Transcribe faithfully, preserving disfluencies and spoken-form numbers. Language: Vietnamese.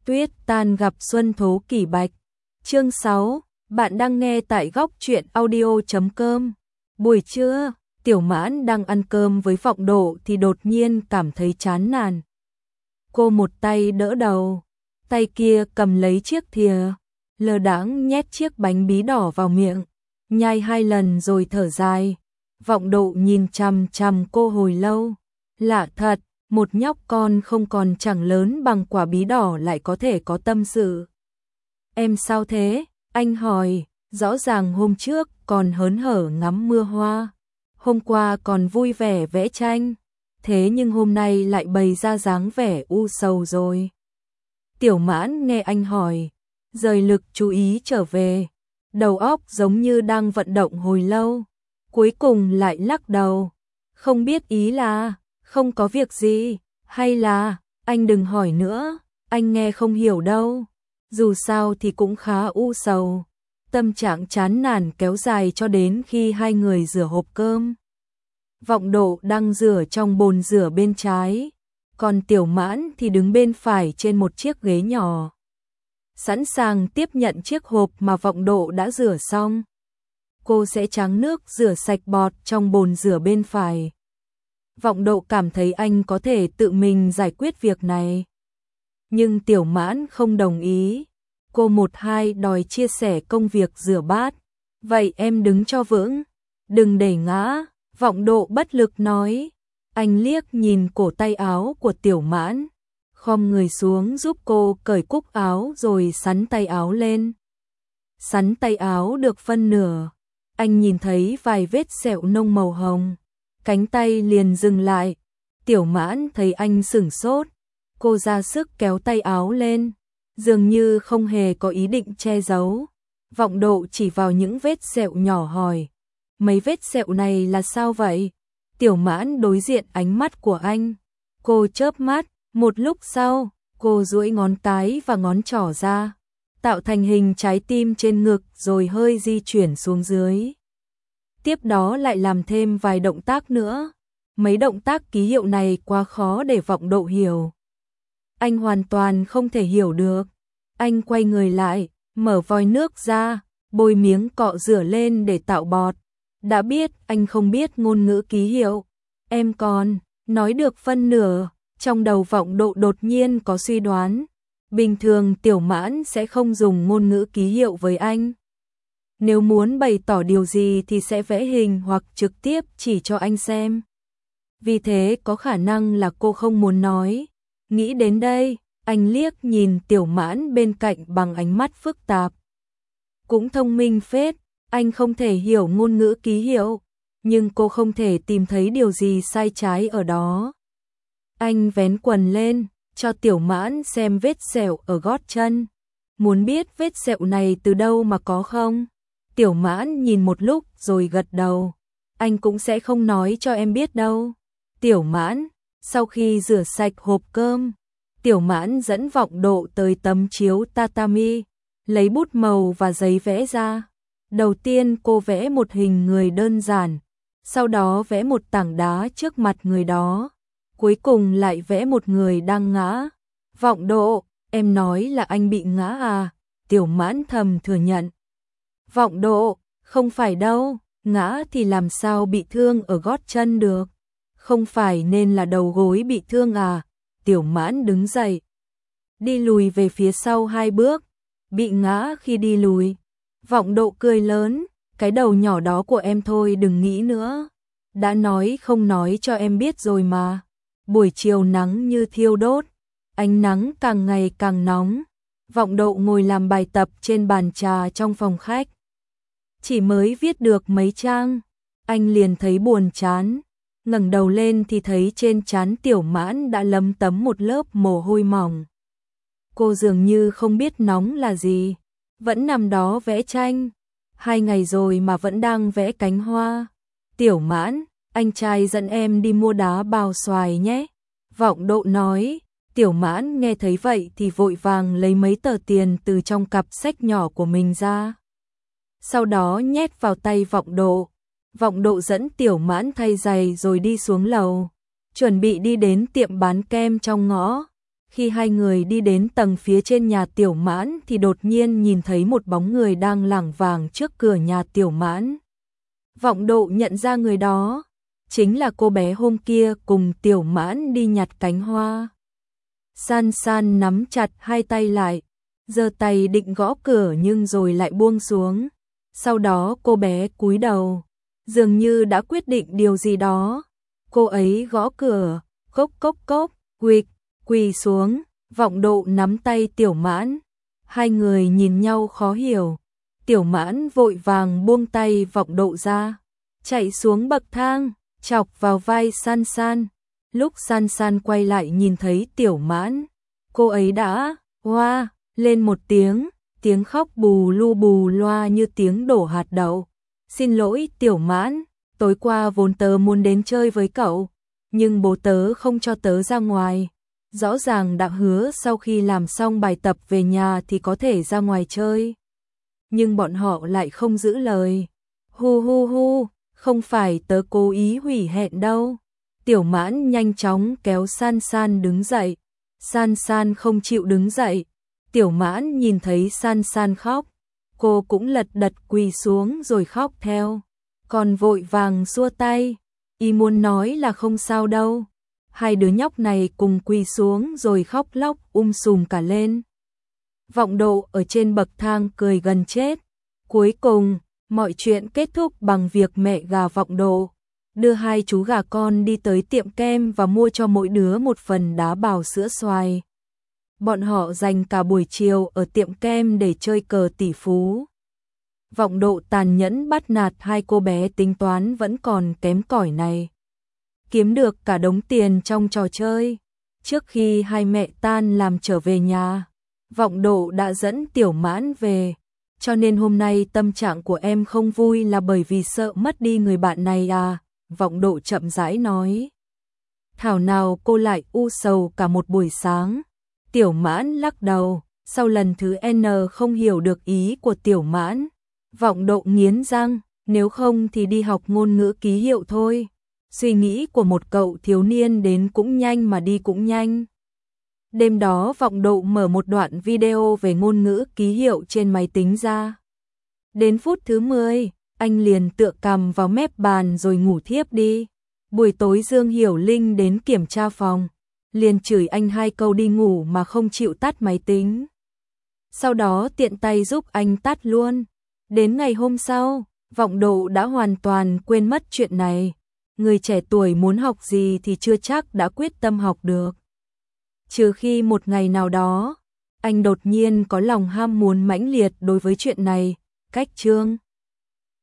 Tuyết tan gặp xuân thố kỷ bạch. Chương sáu, bạn đang nghe tại góc truyện audio chấm com. Buổi trưa, Tiểu Mãn đang ăn cơm với Vọng Độ thì đột nhiên cảm thấy chán nản. Cô một tay đỡ đầu, tay kia cầm lấy chiếc thìa, lơ đãng nhét chiếc bánh bí đỏ vào miệng, nhai hai lần rồi thở dài. Vọng Độ nhìn chằm chằm cô hồi lâu. Lạ thật, một nhóc con không còn chẳng lớn bằng quả bí đỏ lại có thể có tâm sự. Em sao thế? Anh hỏi, rõ ràng hôm trước còn hớn hở ngắm mưa hoa, hôm qua còn vui vẻ vẽ tranh, thế nhưng hôm nay lại bày ra dáng vẻ u sầu rồi. Tiểu Mãn nghe anh hỏi, rời lực chú ý trở về, đầu óc giống như đang vận động hồi lâu, cuối cùng lại lắc đầu, không biết ý là không có việc gì, hay là anh đừng hỏi nữa, anh nghe không hiểu đâu. Dù sao thì cũng khá u sầu. Tâm trạng chán nản kéo dài cho đến khi hai người rửa hộp cơm. Vọng Độ đang rửa trong bồn rửa bên trái, còn Tiểu Mãn thì đứng bên phải trên một chiếc ghế nhỏ, sẵn sàng tiếp nhận chiếc hộp mà Vọng Độ đã rửa xong. Cô sẽ tráng nước rửa sạch bọt trong bồn rửa bên phải. Vọng Độ cảm thấy anh có thể tự mình giải quyết việc này. Nhưng Tiểu Mãn không đồng ý. Cô một hai đòi chia sẻ công việc rửa bát. Vậy em đứng cho vững, đừng để ngã. Vọng Độ bất lực nói. Anh liếc nhìn cổ tay áo của Tiểu Mãn, khom người xuống giúp cô cởi cúc áo rồi xắn tay áo lên. Xắn tay áo được phân nửa, anh nhìn thấy vài vết sẹo nông màu hồng. Cánh tay liền dừng lại. Tiểu Mãn thấy anh sửng sốt, cô ra sức kéo tay áo lên, dường như không hề có ý định che giấu. Vọng Độ chỉ vào những vết sẹo nhỏ hỏi, mấy vết sẹo này là sao vậy? Tiểu Mãn đối diện ánh mắt của anh, cô chớp mắt, một lúc sau, cô duỗi ngón cái và ngón trỏ ra, tạo thành hình trái tim trên ngực rồi hơi di chuyển xuống dưới. Tiếp đó lại làm thêm vài động tác nữa. Mấy động tác ký hiệu này quá khó để Vọng Độ hiểu. Anh hoàn toàn không thể hiểu được. Anh quay người lại, mở vòi nước ra, bôi miếng cọ rửa lên để tạo bọt. Đã biết anh không biết ngôn ngữ ký hiệu. Em còn nói được phân nửa. Trong đầu Vọng Độ đột nhiên có suy đoán. Bình thường Tiểu Mãn sẽ không dùng ngôn ngữ ký hiệu với anh. Nếu muốn bày tỏ điều gì thì sẽ vẽ hình hoặc trực tiếp chỉ cho anh xem. Vì thế có khả năng là cô không muốn nói. Nghĩ đến đây, anh liếc nhìn Tiểu Mãn bên cạnh bằng ánh mắt phức tạp. Cũng thông minh phết, anh không thể hiểu ngôn ngữ ký hiệu, nhưng cô không thể tìm thấy điều gì sai trái ở đó. Anh vén quần lên, cho Tiểu Mãn xem vết sẹo ở gót chân. Muốn biết vết sẹo này từ đâu mà có không? Tiểu Mãn nhìn một lúc rồi gật đầu. Anh cũng sẽ không nói cho em biết đâu. Tiểu Mãn, sau khi rửa sạch hộp cơm, Tiểu Mãn dẫn Vọng Độ tới tấm chiếu tatami, lấy bút màu và giấy vẽ ra. Đầu tiên cô vẽ một hình người đơn giản, sau đó vẽ một tảng đá trước mặt người đó, cuối cùng lại vẽ một người đang ngã. Vọng Độ, em nói là anh bị ngã à? Tiểu Mãn thầm thừa nhận. Vọng Độ, không phải đâu, ngã thì làm sao bị thương ở gót chân được, không phải nên là đầu gối bị thương à? Tiểu Mãn đứng dậy, đi lùi về phía sau hai bước, bị ngã khi đi lùi. Vọng Độ cười lớn, cái đầu nhỏ đó của em thôi đừng nghĩ nữa, đã nói không nói cho em biết rồi mà. Buổi chiều nắng như thiêu đốt, ánh nắng càng ngày càng nóng. Vọng Độ ngồi làm bài tập trên bàn trà trong phòng khách. Chỉ mới viết được mấy trang, anh liền thấy buồn chán. Ngẩng đầu lên thì thấy trên trán Tiểu Mãn đã lấm tấm một lớp mồ hôi mỏng. Cô dường như không biết nóng là gì, vẫn nằm đó vẽ tranh. Hai ngày rồi mà vẫn đang vẽ cánh hoa. Tiểu Mãn, anh trai dẫn em đi mua đá bào xoài nhé. Vọng Độ nói. Tiểu Mãn nghe thấy vậy thì vội vàng lấy mấy tờ tiền từ trong cặp sách nhỏ của mình ra. Sau đó nhét vào tay Vọng Độ. Vọng Độ dẫn Tiểu Mãn thay giày rồi đi xuống lầu, chuẩn bị đi đến tiệm bán kem trong ngõ. Khi hai người đi đến tầng phía trên nhà Tiểu Mãn thì đột nhiên nhìn thấy một bóng người đang lảng vảng trước cửa nhà Tiểu Mãn. Vọng Độ nhận ra người đó chính là cô bé hôm kia cùng Tiểu Mãn đi nhặt cánh hoa. San San nắm chặt hai tay lại, giơ tay định gõ cửa nhưng rồi lại buông xuống. Sau đó cô bé cúi đầu, dường như đã quyết định điều gì đó. Cô ấy gõ cửa, cốc cốc cốc, quỳ, quỳ xuống. Vọng Độ nắm tay Tiểu Mãn, hai người nhìn nhau khó hiểu. Tiểu Mãn vội vàng buông tay Vọng Độ ra, chạy xuống bậc thang, chọc vào vai San San. Lúc San San quay lại nhìn thấy Tiểu Mãn, cô ấy đã hoa lên một tiếng, tiếng khóc bù lu bù loa như tiếng đổ hạt đậu. Xin lỗi Tiểu Mãn, tối qua vốn tớ muốn đến chơi với cậu, nhưng bố tớ không cho tớ ra ngoài. Rõ ràng đã hứa sau khi làm xong bài tập về nhà thì có thể ra ngoài chơi. Nhưng bọn họ lại không giữ lời. Hu hu hu, không phải tớ cố ý hủy hẹn đâu. Tiểu Mãn nhanh chóng kéo San San đứng dậy. San San không chịu đứng dậy. Tiểu Mãn nhìn thấy San San khóc, cô cũng lật đật quỳ xuống rồi khóc theo. Còn vội vàng xua tay, y muốn nói là không sao đâu. Hai đứa nhóc này cùng quỳ xuống rồi khóc lóc um sùm cả lên. Vọng Độ ở trên bậc thang cười gần chết. Cuối cùng, mọi chuyện kết thúc bằng việc mẹ gà Vọng Độ đưa hai chú gà con đi tới tiệm kem và mua cho mỗi đứa một phần đá bào sữa xoài. Bọn họ dành cả buổi chiều ở tiệm kem để chơi cờ tỷ phú. Vọng Độ tàn nhẫn bắt nạt hai cô bé tính toán vẫn còn kém cỏi này. Kiếm được cả đống tiền trong trò chơi. Trước khi hai mẹ tan làm trở về nhà, Vọng Độ đã dẫn Tiểu Mãn về. Cho nên hôm nay tâm trạng của em không vui là bởi vì sợ mất đi người bạn này à? Vọng Độ chậm rãi nói. Thảo nào cô lại u sầu cả một buổi sáng. Tiểu Mãn lắc đầu, sau lần thứ N không hiểu được ý của Tiểu Mãn. Vọng Độ nghiến răng, nếu không thì đi học ngôn ngữ ký hiệu thôi. Suy nghĩ của một cậu thiếu niên đến cũng nhanh mà đi cũng nhanh. Đêm đó Vọng Độ mở một đoạn video về ngôn ngữ ký hiệu trên máy tính ra. Đến phút thứ mười, anh liền tựa cằm vào mép bàn rồi ngủ thiếp đi. Buổi tối Dương Hiểu Linh đến kiểm tra phòng, liền chửi anh hai câu đi ngủ mà không chịu tắt máy tính. Sau đó tiện tay giúp anh tắt luôn. Đến ngày hôm sau, Vọng Độ đã hoàn toàn quên mất chuyện này. Người trẻ tuổi muốn học gì thì chưa chắc đã quyết tâm học được. Trừ khi một ngày nào đó, anh đột nhiên có lòng ham muốn mãnh liệt đối với chuyện này. Cách chương